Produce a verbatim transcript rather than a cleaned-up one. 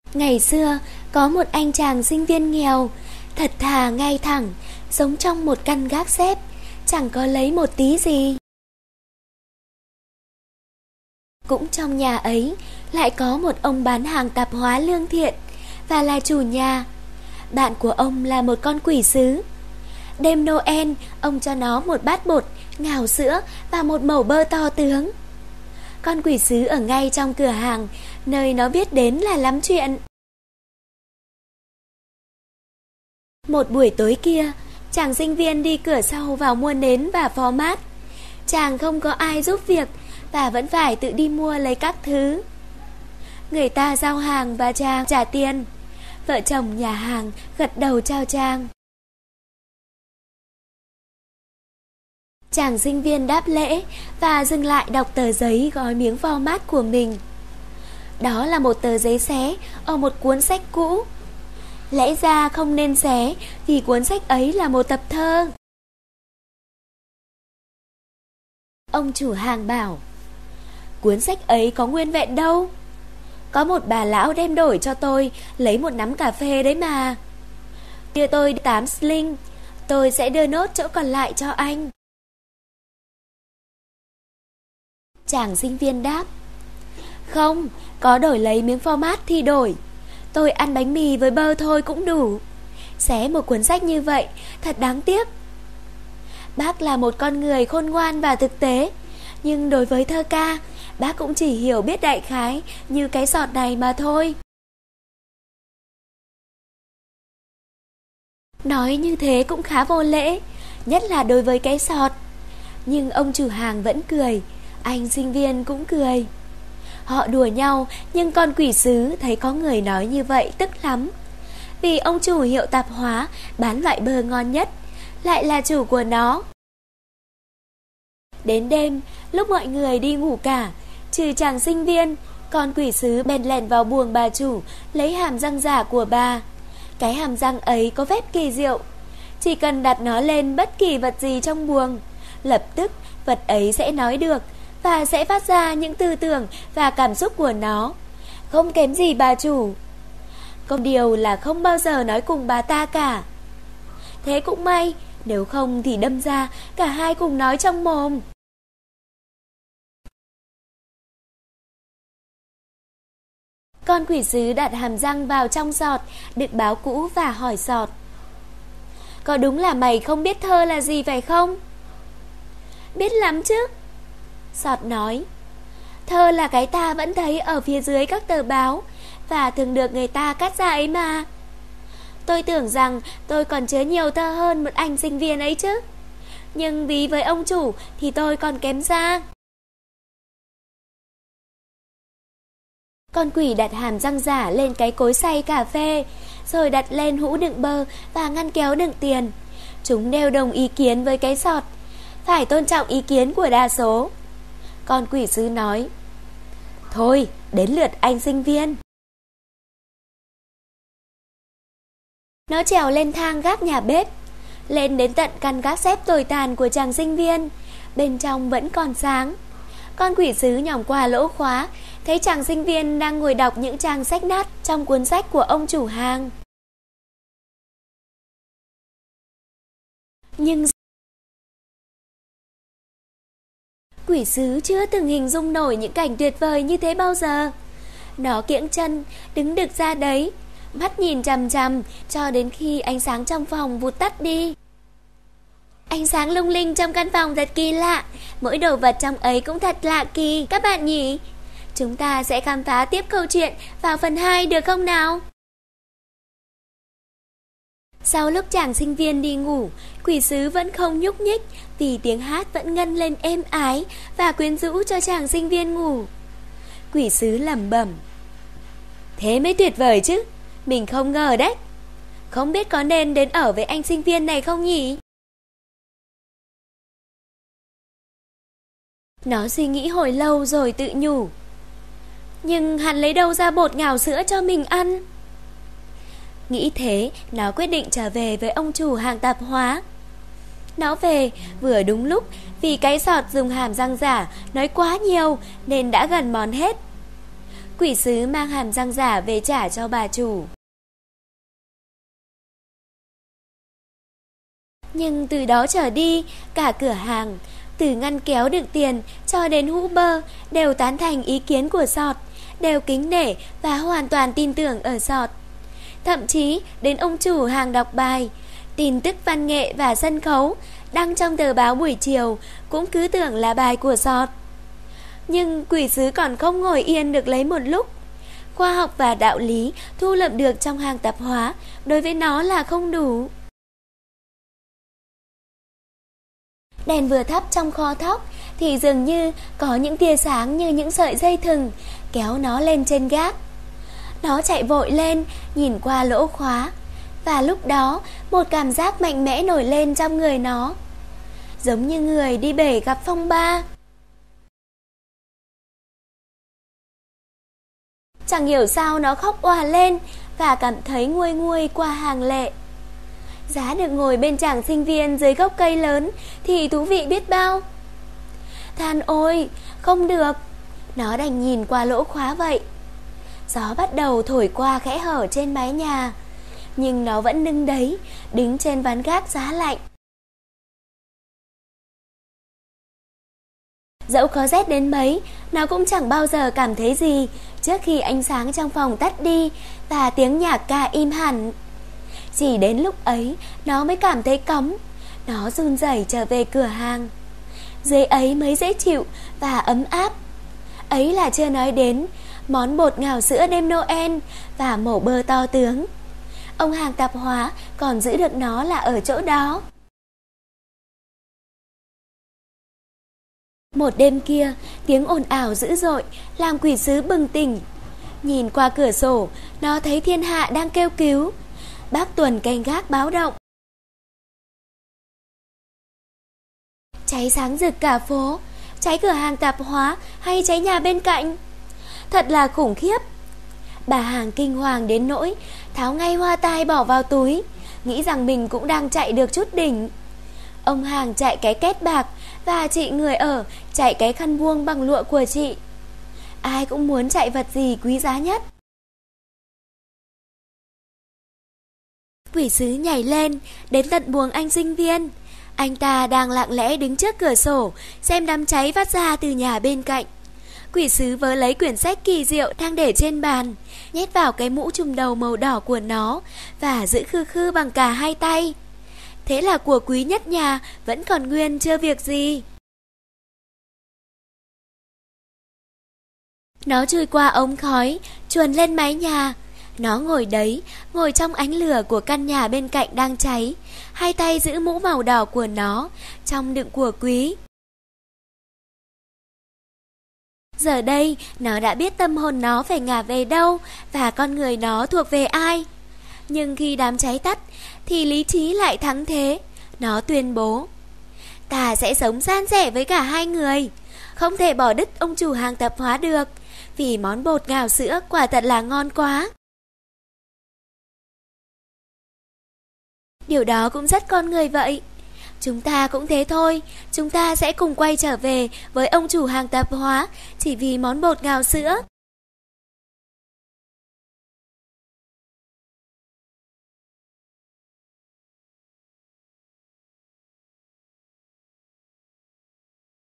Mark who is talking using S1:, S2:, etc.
S1: Ngày xưa, có một anh chàng sinh viên nghèo, thật thà ngay thẳng, sống trong một căn gác xép, chẳng có lấy một tí gì. Cũng trong nhà ấy, lại có một ông bán hàng tạp hóa lương thiện, và là chủ nhà. Bạn của ông là một con quỷ sứ. Đêm Noel, ông cho nó một bát bột, ngào sữa và một mẩu bơ to tướng. Con quỷ sứ ở ngay trong cửa hàng, nơi nó biết đến là lắm chuyện. Một buổi tối kia, chàng sinh viên đi cửa sau vào mua nến và phó mát. Chàng không có ai giúp việc và vẫn phải tự đi mua lấy các thứ. Người ta giao hàng và chàng trả tiền. Vợ chồng nhà hàng gật đầu chào chàng. Chàng sinh viên đáp lễ và dừng lại đọc tờ giấy gói miếng phó mát của mình. Đó là một tờ giấy xé ở một cuốn sách cũ. Lẽ ra không nên xé vì cuốn sách ấy là một tập thơ. Ông chủ hàng bảo: cuốn sách ấy có nguyên vẹn đâu. Có một bà lão đem đổi cho tôi lấy một nắm cà phê đấy mà. Đưa tôi tám sling, tôi sẽ đưa nốt chỗ còn lại cho anh. Chàng sinh viên đáp: không, có đổi lấy miếng format thì đổi. Tôi ăn bánh mì với bơ thôi cũng đủ. Xé một cuốn sách như vậy thật đáng tiếc. Bác là một con người khôn ngoan và thực tế, nhưng đối với thơ ca, bác cũng chỉ hiểu biết đại khái như cái sọt này mà thôi. Nói như thế cũng khá vô lễ, nhất là đối với cái sọt. Nhưng ông chủ hàng vẫn cười, anh sinh viên cũng cười. Họ đùa nhau, nhưng con quỷ sứ thấy có người nói như vậy tức lắm. Vì ông chủ hiệu tạp hóa bán loại bơ ngon nhất, lại là chủ của nó. Đến đêm, lúc mọi người đi ngủ cả, trừ chàng sinh viên, con quỷ sứ bèn lèn vào buồng bà chủ, lấy hàm răng giả của bà. Cái hàm răng ấy có phép kỳ diệu. Chỉ cần đặt nó lên bất kỳ vật gì trong buồng, lập tức vật ấy sẽ nói được và sẽ phát ra những tư tưởng và cảm xúc của nó, không kém gì bà chủ. Có điều là không bao giờ nói cùng bà ta cả. Thế cũng may, nếu không thì đâm ra cả hai cùng nói trong mồm. Con quỷ sứ đặt hàm răng vào trong sọt, đựng báo cũ và hỏi sọt: có đúng là mày không biết thơ là gì phải không? Biết lắm chứ. Sọt nói: thơ là cái ta vẫn thấy ở phía dưới các tờ báo và thường được người ta cắt ra ấy mà. Tôi tưởng rằng tôi còn chứa nhiều thơ hơn một anh sinh viên ấy chứ, nhưng vì với ông chủ thì tôi còn kém xa. Con quỷ đặt hàm răng giả lên cái cối xay cà phê, rồi đặt lên hũ đựng bơ và ngăn kéo đựng tiền. Chúng đều đồng ý kiến với cái sọt, phải tôn trọng ý kiến của đa số. Con quỷ sứ nói: thôi, đến lượt anh sinh viên. Nó trèo lên thang gác nhà bếp, lên đến tận căn gác xếp tồi tàn của chàng sinh viên. Bên trong vẫn còn sáng. Con quỷ sứ nhỏm qua lỗ khóa, thấy chàng sinh viên đang ngồi đọc những trang sách nát trong cuốn sách của ông chủ hàng. Nhưng quỷ sứ chưa từng hình dung nổi những cảnh tuyệt vời như thế bao giờ. Nó kiễng chân, đứng đực ra đấy, mắt nhìn chằm chằm cho đến khi ánh sáng trong phòng vụt tắt đi. Ánh sáng lung linh trong căn phòng thật kỳ lạ, mỗi đồ vật trong ấy cũng thật lạ kỳ, các bạn nhỉ? Chúng ta sẽ khám phá tiếp câu chuyện vào phần hai được không nào? Sau lúc chàng sinh viên đi ngủ, quỷ sứ vẫn không nhúc nhích vì tiếng hát vẫn ngân lên êm ái và quyến rũ cho chàng sinh viên ngủ. Quỷ sứ lẩm bẩm: thế mới tuyệt vời chứ, mình không ngờ đấy. Không biết có nên đến ở với anh sinh viên này không nhỉ? Nó suy nghĩ hồi lâu rồi tự nhủ: nhưng hắn lấy đâu ra bột ngào sữa cho mình ăn? Nghĩ thế, nó quyết định trở về với ông chủ hàng tạp hóa. Nó về vừa đúng lúc, vì cái sọt dùng hàm răng giả nói quá nhiều nên đã gần mòn hết. Quỷ sứ mang hàm răng giả về trả cho bà chủ. Nhưng từ đó trở đi, cả cửa hàng, từ ngăn kéo đựng tiền cho đến hũ bơ, đều tán thành ý kiến của Sọt, đều kính nể và hoàn toàn tin tưởng ở Sọt. Thậm chí đến ông chủ hàng đọc bài, tin tức văn nghệ và sân khấu đăng trong tờ báo buổi chiều cũng cứ tưởng là bài của Sọt. Nhưng quỷ sứ còn không ngồi yên được lấy một lúc. Khoa học và đạo lý thu lượm được trong hàng tạp hóa đối với nó là không đủ. Đèn vừa thắp trong kho thóc thì dường như có những tia sáng như những sợi dây thừng kéo nó lên trên gác. Nó chạy vội lên, nhìn qua lỗ khóa, và lúc đó một cảm giác mạnh mẽ nổi lên trong người nó, giống như người đi bể gặp phong ba. Chẳng hiểu sao nó khóc òa lên và cảm thấy nguôi nguôi qua hàng lệ. Giá được ngồi bên chàng sinh viên dưới gốc cây lớn thì thú vị biết bao. Than ôi, không được, nó đành nhìn qua lỗ khóa vậy. Gió bắt đầu thổi qua khẽ hở trên mái nhà, nhưng nó vẫn đứng đấy, đứng trên ván gác giá lạnh. Dẫu có rét đến mấy, nó cũng chẳng bao giờ cảm thấy gì trước khi ánh sáng trong phòng tắt đi và tiếng nhạc ca im hẳn. Chỉ đến lúc ấy nó mới cảm thấy cóng. Nó run rẩy trở về cửa hàng. Dưới ấy mới dễ chịu và ấm áp. Ấy là chưa nói đến món bột ngào sữa đêm Noel và mẩu bơ to tướng. Ông hàng tạp hóa còn giữ được nó là ở chỗ đó. Một đêm kia, tiếng ồn ào dữ dội làm quỷ sứ bừng tỉnh. Nhìn qua cửa sổ, nó thấy thiên hạ đang kêu cứu. Bác Tuần canh gác báo động. Cháy sáng rực cả phố, cháy cửa hàng tạp hóa hay cháy nhà bên cạnh? Thật là khủng khiếp. Bà hàng kinh hoàng đến nỗi tháo ngay hoa tai bỏ vào túi, nghĩ rằng mình cũng đang chạy được chút đỉnh. Ông hàng chạy cái két bạc và chị người ở chạy cái khăn vuông bằng lụa của chị. Ai cũng muốn chạy vật gì quý giá nhất. Quỷ sứ nhảy lên, đến tận buồng anh sinh viên. Anh ta đang lặng lẽ đứng trước cửa sổ, xem đám cháy phát ra từ nhà bên cạnh. Quỷ sứ vớ lấy quyển sách kỳ diệu đang để trên bàn, nhét vào cái mũ trùm đầu màu đỏ của nó và giữ khư khư bằng cả hai tay. Thế là của quý nhất nhà vẫn còn nguyên chưa việc gì. Nó chui qua ống khói, chuồn lên mái nhà. Nó ngồi đấy, ngồi trong ánh lửa của căn nhà bên cạnh đang cháy, hai tay giữ mũ màu đỏ của nó, trong đựng của quý. Giờ đây, nó đã biết tâm hồn nó phải ngả về đâu và con người nó thuộc về ai. Nhưng khi đám cháy tắt, thì lý trí lại thắng thế. Nó tuyên bố, ta sẽ sống san sẻ với cả hai người. Không thể bỏ đứt ông chủ hàng tạp hóa được, vì món bột ngào sữa quả thật là ngon quá. Điều đó cũng rất con người vậy. Chúng ta cũng thế thôi. Chúng ta sẽ cùng quay trở về với ông chủ hàng tạp hóa chỉ vì món bột ngào sữa.